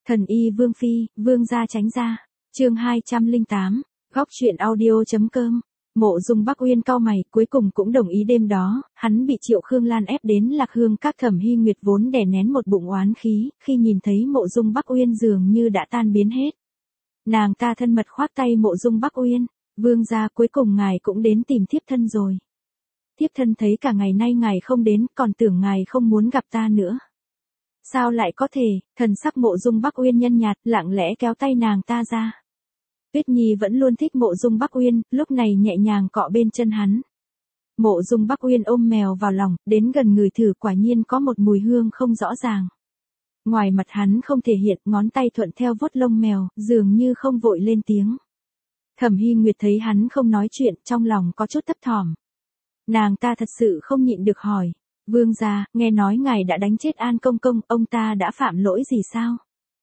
Thần y Vương Phi, Vương gia tránh ra. Chương 208, góc truyện audio.com. Mộ Dung Bắc Uyên cau mày, cuối cùng cũng đồng ý đêm đó, hắn bị Triệu Khương Lan ép đến Lạc Hương các. Thẩm Hy Nguyệt vốn đè nén một bụng oán khí, khi nhìn thấy Mộ Dung Bắc Uyên dường như đã tan biến hết. Nàng ta thân mật khoác tay Mộ Dung Bắc Uyên, "Vương gia, cuối cùng ngài cũng đến tìm thiếp thân rồi. Thiếp thân thấy cả ngày nay ngài không đến, còn tưởng ngài không muốn gặp ta nữa." "Sao lại có thể?" Thần sắc Mộ Dung Bắc Uyên nhăn nhạt, lặng lẽ kéo tay nàng ta ra. Tuyết Nhi vẫn luôn thích Mộ Dung Bắc Uyên, lúc này nhẹ nhàng cọ bên chân hắn. Mộ Dung Bắc Uyên ôm mèo vào lòng, đến gần ngửi thử, quả nhiên có một mùi hương không rõ ràng. Ngoài mặt hắn không thể hiện, ngón tay thuận theo vuốt lông mèo, dường như không vội lên tiếng. Thẩm Hy Nguyệt thấy hắn không nói chuyện, trong lòng có chút thấp thỏm. Nàng ta thật sự không nhịn được hỏi, "Vương gia, nghe nói ngài đã đánh chết An Công Công, ông ta đã phạm lỗi gì sao?"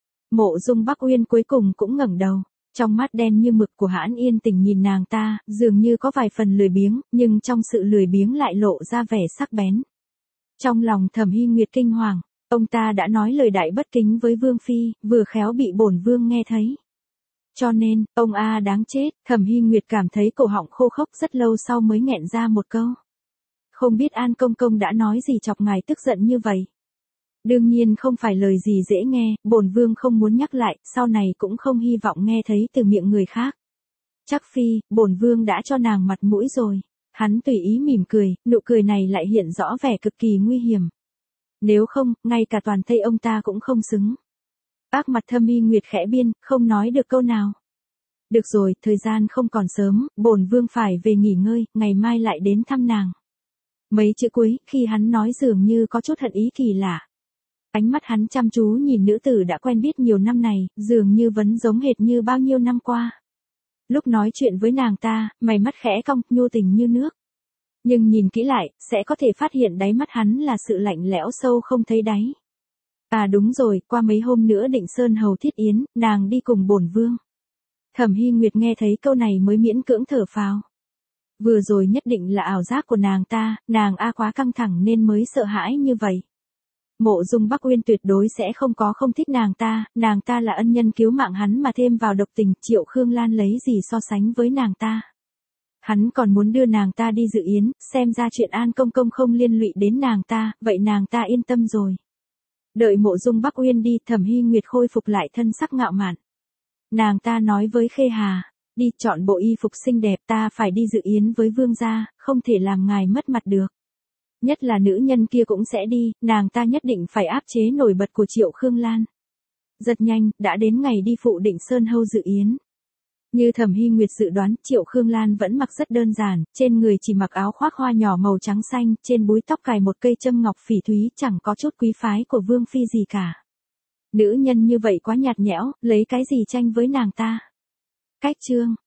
Mộ Dung Bắc Uyên cuối cùng cũng ngẩng đầu. Trong mắt đen như mực của Hãn Yên Tình nhìn nàng ta, dường như có vài phần lười biếng, nhưng trong sự lười biếng lại lộ ra vẻ sắc bén. Trong lòng Thẩm Hy Nguyệt kinh hoàng, ông ta đã nói lời đại bất kính với Vương Phi, vừa khéo bị bổn Vương nghe thấy. Cho nên, ông a đáng chết. Thẩm Hy Nguyệt cảm thấy cổ họng khô khốc, rất lâu sau mới nghẹn ra một câu. "Không biết An Công Công đã nói gì chọc ngài tức giận như vậy?" "Đương nhiên không phải lời gì dễ nghe, bổn Vương không muốn nhắc lại, sau này cũng không hy vọng nghe thấy từ miệng người khác. Chắc Phi, bổn Vương đã cho nàng mặt mũi rồi." Hắn tùy ý mỉm cười, nụ cười này lại hiện rõ vẻ cực kỳ nguy hiểm. "Nếu không, ngay cả toàn thây ông ta cũng không xứng." Bác mặt Thẩm Hy Nguyệt khẽ biên, không nói được câu nào. "Được rồi, thời gian không còn sớm, bổn Vương phải về nghỉ ngơi, ngày mai lại đến thăm nàng." Mấy chữ cuối, khi hắn nói dường như có chút hận ý kỳ lạ. Ánh mắt hắn chăm chú nhìn nữ tử đã quen biết nhiều năm này, dường như vẫn giống hệt như bao nhiêu năm qua. Lúc nói chuyện với nàng ta, mày mắt khẽ cong, nhu tình như nước. Nhưng nhìn kỹ lại, sẽ có thể phát hiện đáy mắt hắn là sự lạnh lẽo sâu không thấy đáy. "À đúng rồi, qua mấy hôm nữa định sơn hầu thiết yến, nàng đi cùng bổn Vương." Thẩm Hy Nguyệt nghe thấy câu này mới miễn cưỡng thở phào. Vừa rồi nhất định là ảo giác của nàng ta, nàng quá căng thẳng nên mới sợ hãi như vậy. Mộ Dung Bắc Uyên tuyệt đối sẽ không thích nàng ta là ân nhân cứu mạng hắn mà thêm vào độc tình, Triệu Khương Lan lấy gì so sánh với nàng ta. Hắn còn muốn đưa nàng ta đi dự yến, xem ra chuyện An Công Công không liên lụy đến nàng ta, vậy nàng ta yên tâm rồi. Đợi Mộ Dung Bắc Uyên đi, Thẩm Hy Nguyệt khôi phục lại thân sắc ngạo mạn. Nàng ta nói với Khê Hà, "Đi chọn bộ y phục xinh đẹp, ta phải đi dự yến với Vương gia, không thể làm ngài mất mặt được. Nhất là nữ nhân kia cũng sẽ đi, nàng ta nhất định phải áp chế nổi bật của Triệu Khương Lan." Rất nhanh, đã đến ngày đi phụ Định Sơn Hầu dự yến. Như Thẩm Hy Nguyệt dự đoán, Triệu Khương Lan vẫn mặc rất đơn giản, trên người chỉ mặc áo khoác hoa nhỏ màu trắng xanh, trên búi tóc cài một cây châm ngọc phỉ thúy, chẳng có chút quý phái của Vương Phi gì cả. Nữ nhân như vậy quá nhạt nhẽo, lấy cái gì tranh với nàng ta. Cách chương